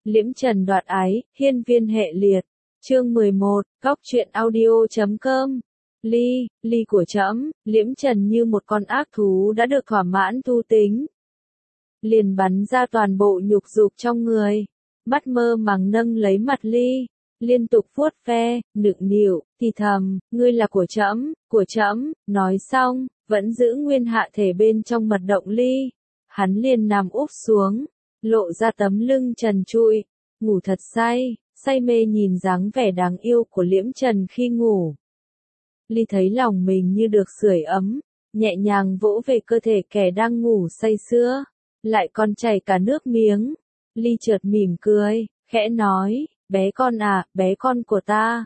Liễm Trần đoạt ái, hiên viên hệ liệt. Chương 11, Góc truyện audio.com. Ly của trẫm, Liễm Trần như một con ác thú đã được thỏa mãn thu tính. Liền bắn ra toàn bộ nhục dục trong người. Mắt mơ màng nâng lấy mặt Ly, liên tục vuốt ve, nựng nịu, thì thầm, ngươi là của trẫm, nói xong, vẫn giữ nguyên hạ thể bên trong mật động Ly. Hắn liền nằm úp xuống, lộ ra tấm lưng trần trụi, ngủ thật say mê nhìn dáng vẻ đáng yêu của Liễm Trần khi ngủ. Ly thấy lòng mình như được sưởi ấm, nhẹ nhàng vỗ về cơ thể kẻ đang ngủ say sưa, lại còn chảy cả nước miếng. Ly chợt mỉm cười, khẽ nói, bé con của ta.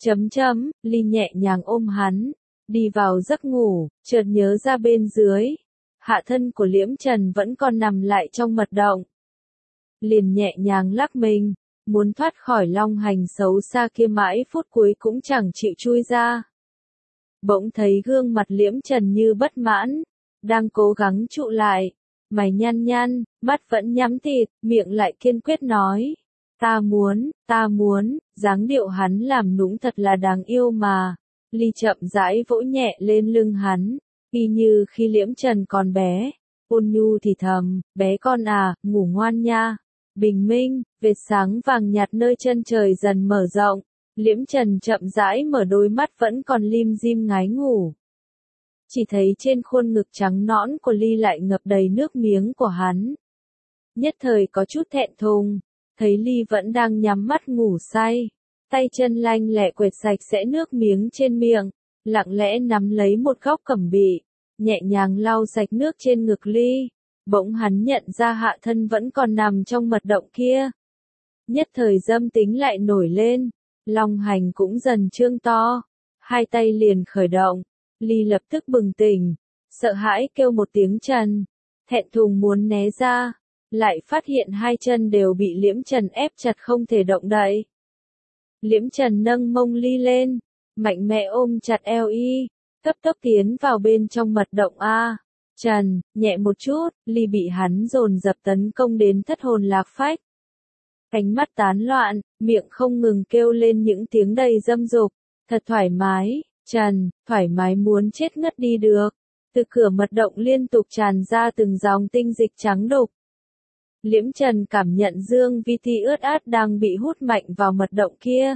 Ly nhẹ nhàng ôm hắn, đi vào giấc ngủ, chợt nhớ ra bên dưới, hạ thân của Liễm Trần vẫn còn nằm lại trong mật động. Liền nhẹ nhàng lắc mình, muốn thoát khỏi long hành xấu xa kia mãi phút cuối cũng chẳng chịu chui ra. Bỗng thấy gương mặt Liễm Trần như bất mãn, đang cố gắng trụ lại, mày nhăn, mắt vẫn nhắm tịt, miệng lại kiên quyết nói, ta muốn, dáng điệu hắn làm nũng thật là đáng yêu mà. Ly chậm rãi vỗ nhẹ lên lưng hắn, y như khi Liễm Trần còn bé, ôn nhu thì thầm, bé con à, ngủ ngoan nha. Bình minh, vệt sáng vàng nhạt nơi chân trời dần mở rộng, Liễm Trần chậm rãi mở đôi mắt vẫn còn lim dim ngái ngủ. Chỉ thấy trên khuôn ngực trắng nõn của Ly lại ngập đầy nước miếng của hắn. Nhất thời có chút thẹn thùng, thấy Ly vẫn đang nhắm mắt ngủ say, tay chân lanh lẹ quệt sạch sẽ nước miếng trên miệng, lặng lẽ nắm lấy một góc cẩm bị, nhẹ nhàng lau sạch nước trên ngực Ly. Bỗng hắn nhận ra hạ thân vẫn còn nằm trong mật động kia. Nhất thời dâm tính lại nổi lên, long hành cũng dần trương to, hai tay liền khởi động. Ly lập tức bừng tỉnh, sợ hãi kêu một tiếng Trần, thẹn thùng muốn né ra, lại phát hiện hai chân đều bị Liễm Trần ép chặt không thể động đậy. Liễm Trần nâng mông Ly lên, mạnh mẽ ôm chặt eo y, cấp tốc tiến vào bên trong mật động a. Trần, nhẹ một chút, Ly bị hắn dồn dập tấn công đến thất hồn lạc phách. Cánh mắt tán loạn, miệng không ngừng kêu lên những tiếng đầy dâm dục, thật thoải mái, Trần, thoải mái muốn chết ngất đi được. Từ cửa mật động liên tục tràn ra từng dòng tinh dịch trắng đục. Liễm Trần cảm nhận dương vi thi ướt át đang bị hút mạnh vào mật động kia.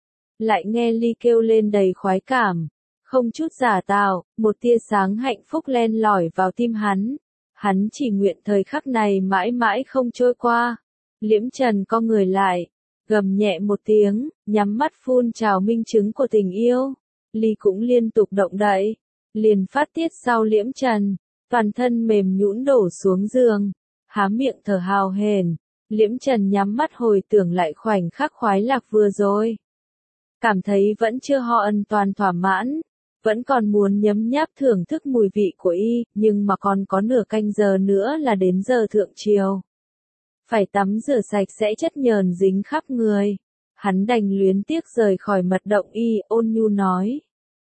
Lại nghe Ly kêu lên đầy khoái cảm. Không chút giả tạo, một tia sáng hạnh phúc len lỏi vào tim hắn. Hắn chỉ nguyện thời khắc này mãi mãi không trôi qua. Liễm Trần co người lại, gầm nhẹ một tiếng, nhắm mắt phun trào minh chứng của tình yêu. Ly cũng liên tục động đậy, liền phát tiết sau Liễm Trần, toàn thân mềm nhũn đổ xuống giường, há miệng thở hào hển. Liễm Trần nhắm mắt hồi tưởng lại khoảnh khắc khoái lạc vừa rồi. Cảm thấy vẫn chưa hoàn toàn thỏa mãn. Vẫn còn muốn nhấm nháp thưởng thức mùi vị của y, nhưng mà còn có nửa canh giờ nữa là đến giờ thượng triều. Phải tắm rửa sạch sẽ chất nhờn dính khắp người. Hắn đành luyến tiếc rời khỏi mật động y, ôn nhu nói.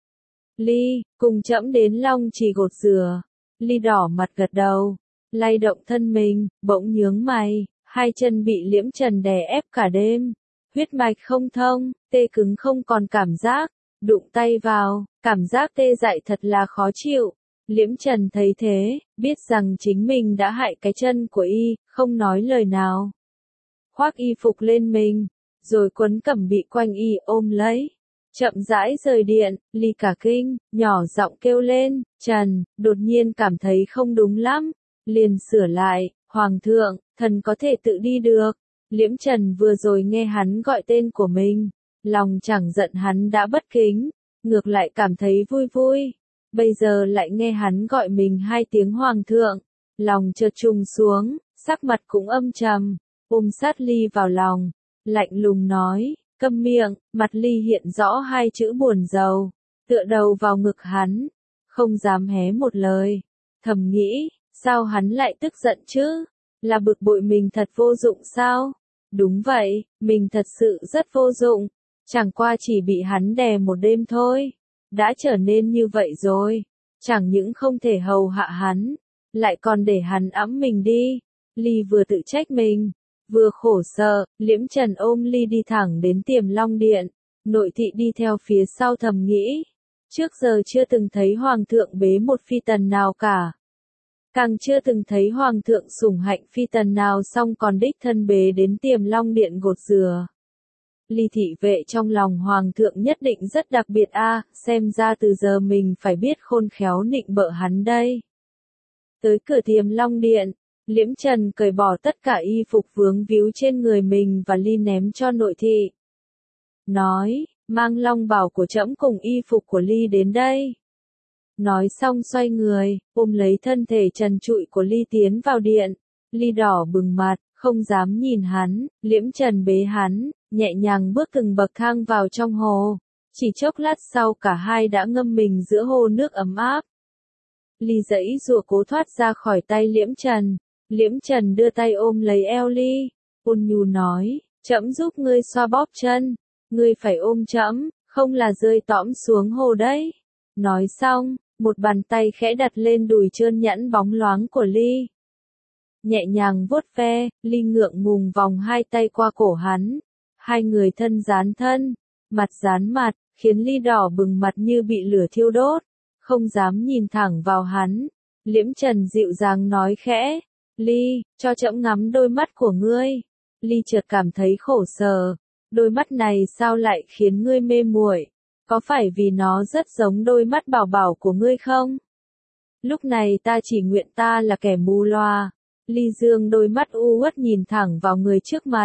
Ly, cùng trẫm đến Long Trì gột rửa. Ly đỏ mặt gật đầu, lay động thân mình, bỗng nhướng mày, hai chân bị Liễm Trần đè ép cả đêm. Huyết mạch không thông, tê cứng không còn cảm giác. Đụng tay vào, cảm giác tê dại thật là khó chịu. Liễm Trần thấy thế, biết rằng chính mình đã hại cái chân của y, không nói lời nào. Khoác y phục lên mình, rồi quấn cẩm bị quanh y ôm lấy. Chậm rãi rời điện, Ly cả kinh, nhỏ giọng kêu lên, Trần, đột nhiên cảm thấy không đúng lắm. Liền sửa lại, Hoàng thượng, thần có thể tự đi được. Liễm Trần vừa rồi nghe hắn gọi tên của mình. Lòng chẳng giận hắn đã bất kính, ngược lại cảm thấy vui. Bây giờ lại nghe hắn gọi mình hai tiếng Hoàng thượng, lòng chợt trùng xuống, sắc mặt cũng âm trầm, ôm sát Ly vào lòng, lạnh lùng nói, câm miệng. Mặt Ly hiện rõ hai chữ buồn rầu, tựa đầu vào ngực hắn, không dám hé một lời, thầm nghĩ, sao hắn lại tức giận chứ, là bực bội mình thật vô dụng sao? Đúng vậy, mình thật sự rất vô dụng. Chẳng qua chỉ bị hắn đè một đêm thôi, đã trở nên như vậy rồi, chẳng những không thể hầu hạ hắn, lại còn để hắn ẵm mình đi. Ly vừa tự trách mình, Vừa khổ sở, Liễm Trần ôm Ly đi thẳng đến Tiềm Long Điện. Nội thị đi theo phía sau thầm nghĩ. Trước giờ chưa từng thấy hoàng thượng bế một phi tần nào cả. Càng chưa từng thấy hoàng thượng sủng hạnh phi tần nào xong còn đích thân bế đến Tiềm Long Điện gột rửa. Ly thị vệ trong lòng hoàng thượng nhất định rất đặc biệt a, xem ra từ giờ mình phải biết khôn khéo nịnh bợ hắn đây. Tới cửa Tiềm Long Điện, Liễm Trần cởi bỏ tất cả y phục vướng víu trên người mình và Ly ném cho nội thị. Nói, mang long bào của trẫm cùng y phục của Ly đến đây. Nói xong xoay người, ôm lấy thân thể trần trụi của Ly tiến vào điện. Ly đỏ bừng mặt, không dám nhìn hắn, Liễm Trần bế hắn, nhẹ nhàng bước từng bậc thang vào trong hồ. Chỉ chốc lát sau cả hai đã ngâm mình giữa hồ nước ấm áp. Ly giãy giụa cố thoát ra khỏi tay Liễm Trần. Liễm Trần đưa tay ôm lấy eo Ly, ôn nhu nói, trẫm giúp ngươi xoa bóp chân, ngươi phải ôm trẫm, không là rơi tõm xuống hồ đấy. Nói xong, một bàn tay khẽ đặt lên đùi trơn nhẵn bóng loáng của Ly. Nhẹ nhàng vuốt ve, Ly ngượng ngùng vòng hai tay qua cổ hắn. Hai người thân dán thân, mặt dán mặt, khiến Ly đỏ bừng mặt như bị lửa thiêu đốt, không dám nhìn thẳng vào hắn. Liễm Trần dịu dàng nói khẽ, Ly, cho trẫm ngắm đôi mắt của ngươi. Ly chợt cảm thấy khổ sở, đôi mắt này sao lại khiến ngươi mê muội? Có phải vì nó rất giống đôi mắt bảo bảo của ngươi không? Lúc này ta chỉ nguyện ta là kẻ mù loa. Ly dương đôi mắt u uất nhìn thẳng vào người trước mặt.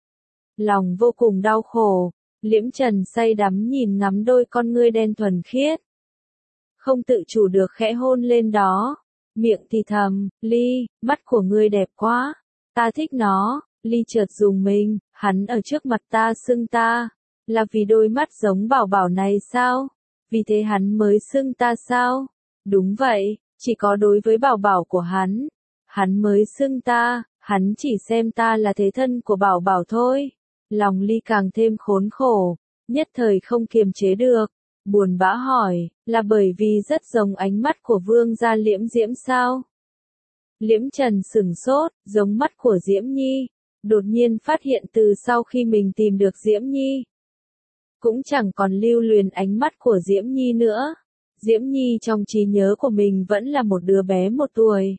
Lòng vô cùng đau khổ, Liễm Trần say đắm nhìn ngắm đôi con ngươi đen thuần khiết. Không tự chủ được khẽ hôn lên đó. Miệng thì thầm, Ly, mắt của ngươi đẹp quá. Ta thích nó. Ly chợt dùng mình, hắn ở trước mặt ta xưng ta. Là vì đôi mắt giống bảo bảo này sao? Vì thế hắn mới xưng ta sao? Đúng vậy, chỉ có đối với bảo bảo của hắn. Hắn mới xưng ta, hắn chỉ xem ta là thế thân của bảo bảo thôi. Lòng Ly càng thêm khốn khổ, nhất thời không kiềm chế được. Buồn bã hỏi, là bởi vì rất giống ánh mắt của vương gia Liễm Diễm sao? Liễm Trần sửng sốt, giống mắt của Diễm Nhi. Đột nhiên phát hiện từ sau khi mình tìm được Diễm Nhi, cũng chẳng còn lưu luyến ánh mắt của Diễm Nhi nữa. Diễm Nhi trong trí nhớ của mình vẫn là một đứa bé 1 tuổi.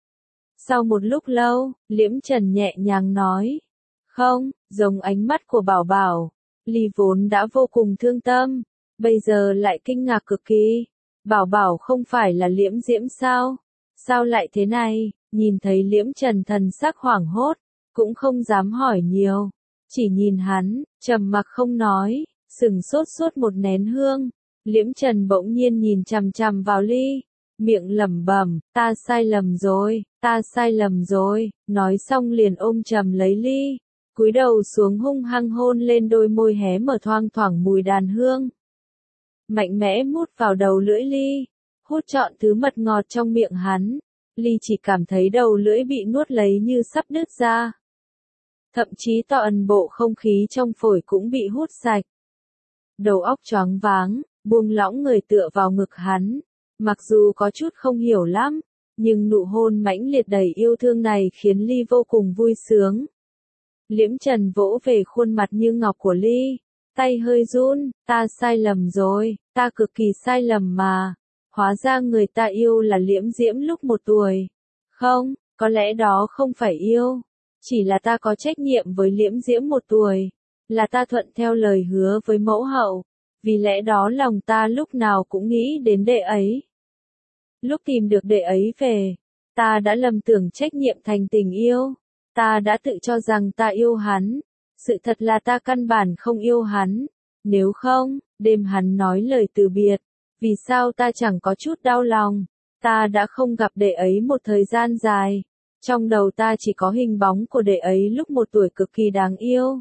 Sau một lúc lâu, Liễm Trần nhẹ nhàng nói, không, giống ánh mắt của bảo bảo. Ly vốn đã vô cùng thương tâm, bây giờ lại kinh ngạc cực kỳ. Bảo bảo không phải là Liễm Diễm sao? Sao lại thế này? Nhìn thấy Liễm Trần thần sắc hoảng hốt, cũng không dám hỏi nhiều, chỉ nhìn hắn, trầm mặc không nói, sừng sốt suốt một nén hương. Liễm Trần bỗng nhiên nhìn chằm chằm vào Ly, miệng lẩm bẩm, ta sai lầm rồi, ta sai lầm rồi, nói xong liền ôm chầm lấy Ly, cúi đầu xuống hung hăng hôn lên đôi môi hé mở thoang thoảng mùi đàn hương. Mạnh mẽ mút vào đầu lưỡi Ly, hút trọn thứ mật ngọt trong miệng hắn. Ly chỉ cảm thấy đầu lưỡi bị nuốt lấy như sắp đứt ra. Thậm chí toàn bộ không khí trong phổi cũng bị hút sạch. Đầu óc choáng váng, buông lỏng người tựa vào ngực hắn. Mặc dù có chút không hiểu lắm, nhưng nụ hôn mãnh liệt đầy yêu thương này khiến Ly vô cùng vui sướng. Liễm Trần vỗ về khuôn mặt như ngọc của Ly, tay hơi run, ta sai lầm rồi, ta cực kỳ sai lầm mà. Hóa ra người ta yêu là Liễm Diễm lúc 1 tuổi. Không, có lẽ đó không phải yêu. Chỉ là ta có trách nhiệm với Liễm Diễm 1 tuổi. Là ta thuận theo lời hứa với mẫu hậu. Vì lẽ đó lòng ta lúc nào cũng nghĩ đến đệ ấy. Lúc tìm được đệ ấy về, ta đã lầm tưởng trách nhiệm thành tình yêu. Ta đã tự cho rằng ta yêu hắn. Sự thật là ta căn bản không yêu hắn. Nếu không, đêm hắn nói lời từ biệt. Vì sao ta chẳng có chút đau lòng? Ta đã không gặp đệ ấy một thời gian dài. Trong đầu ta chỉ có hình bóng của đệ ấy lúc 1 tuổi cực kỳ đáng yêu.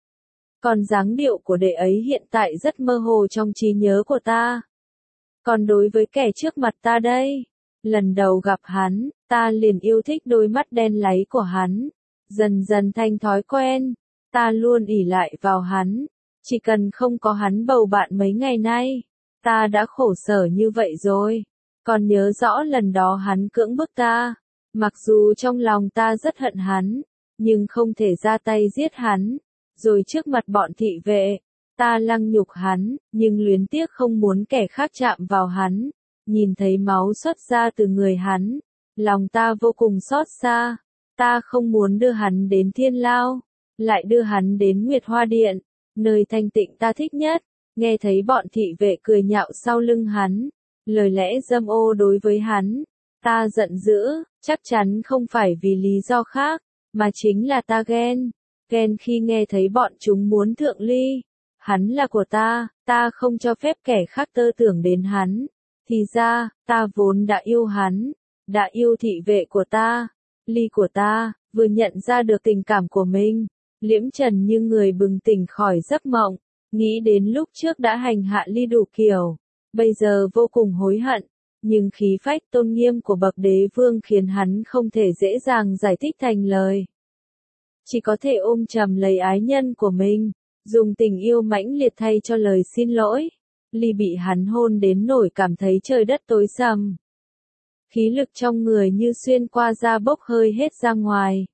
Còn dáng điệu của đệ ấy hiện tại rất mơ hồ trong trí nhớ của ta. Còn đối với kẻ trước mặt ta đây, lần đầu gặp hắn, ta liền yêu thích đôi mắt đen láy của hắn. Dần dần thành thói quen, ta luôn ỷ lại vào hắn. Chỉ cần không có hắn bầu bạn mấy ngày nay, ta đã khổ sở như vậy rồi. Còn nhớ rõ lần đó hắn cưỡng bức ta. Mặc dù trong lòng ta rất hận hắn, nhưng không thể ra tay giết hắn. Rồi trước mặt bọn thị vệ, ta lăng nhục hắn, nhưng luyến tiếc không muốn kẻ khác chạm vào hắn. Nhìn thấy máu xuất ra từ người hắn, lòng ta vô cùng xót xa. Ta không muốn đưa hắn đến thiên lao, lại đưa hắn đến Nguyệt Hoa Điện, nơi thanh tịnh ta thích nhất. Nghe thấy bọn thị vệ cười nhạo sau lưng hắn, lời lẽ dâm ô đối với hắn, ta giận dữ, chắc chắn không phải vì lý do khác, mà chính là ta ghen. Ghen khi nghe thấy bọn chúng muốn thượng ly. Hắn là của ta không cho phép kẻ khác tơ tưởng đến hắn. Thì ra, ta vốn đã yêu hắn, đã yêu thị vệ của ta, ly của ta. Vừa nhận ra được tình cảm của mình, Liễm Trần như người bừng tỉnh khỏi giấc mộng, nghĩ đến lúc trước đã hành hạ ly đủ kiểu, bây giờ vô cùng hối hận, nhưng khí phách tôn nghiêm của bậc đế vương khiến hắn không thể dễ dàng giải thích thành lời. Chỉ có thể ôm chầm lấy ái nhân của mình, dùng tình yêu mãnh liệt thay cho lời xin lỗi. Ly bị hắn hôn đến nỗi cảm thấy trời đất tối sầm. Khí lực trong người như xuyên qua da bốc hơi hết ra ngoài.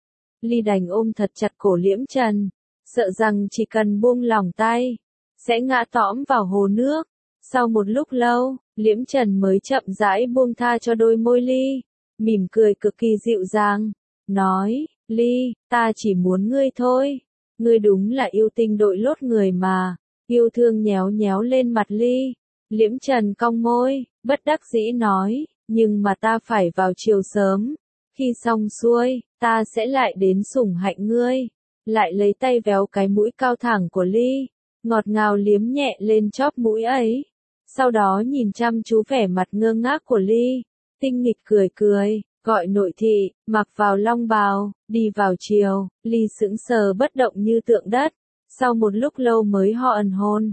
Ly đành ôm thật chặt cổ Liễm Trần, sợ rằng chỉ cần buông lỏng tay, sẽ ngã tõm vào hồ nước. Sau một lúc lâu, Liễm Trần mới chậm rãi buông tha cho đôi môi Ly, mỉm cười cực kỳ dịu dàng, nói, Ly, ta chỉ muốn ngươi thôi, ngươi đúng là yêu tinh đội lốt người mà. Yêu thương nhéo nhéo lên mặt Ly, Liễm Trần cong môi, bất đắc dĩ nói, nhưng mà ta phải vào chiều sớm, khi xong xuôi, ta sẽ lại đến sủng hạnh ngươi. Lại lấy tay véo cái mũi cao thẳng của Ly, ngọt ngào liếm nhẹ lên chóp mũi ấy. Sau đó nhìn chăm chú vẻ mặt ngơ ngác của Ly, tinh nghịch cười cười, gọi nội thị, mặc vào long bào, đi vào chiều. Ly sững sờ bất động như tượng đất, sau một lúc lâu mới ho ẩn hôn.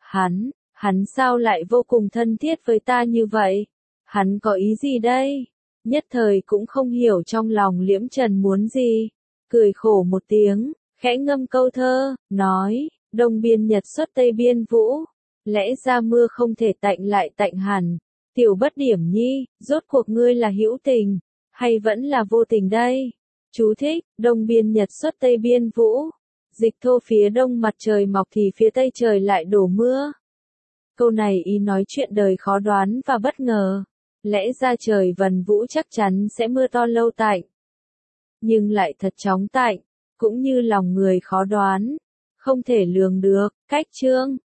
Hắn sao lại vô cùng thân thiết với ta như vậy? Hắn có ý gì đây? Nhất thời cũng không hiểu trong lòng Liễm Trần muốn gì. Cười khổ một tiếng, khẽ ngâm câu thơ, nói, đông biên nhật xuất tây biên vũ. Lẽ ra mưa không thể tạnh lại tạnh hẳn. Tiểu bất điểm nhi, rốt cuộc ngươi là hữu tình, hay vẫn là vô tình đây? Chú thích, đông biên nhật xuất tây biên vũ. Dịch thô phía đông mặt trời mọc thì phía tây trời lại đổ mưa. Câu này ý nói chuyện đời khó đoán và bất ngờ. Lẽ ra trời vần vũ chắc chắn sẽ mưa to lâu tạnh. Nhưng lại thật chóng tạnh, cũng như lòng người khó đoán, không thể lường được. Cách chương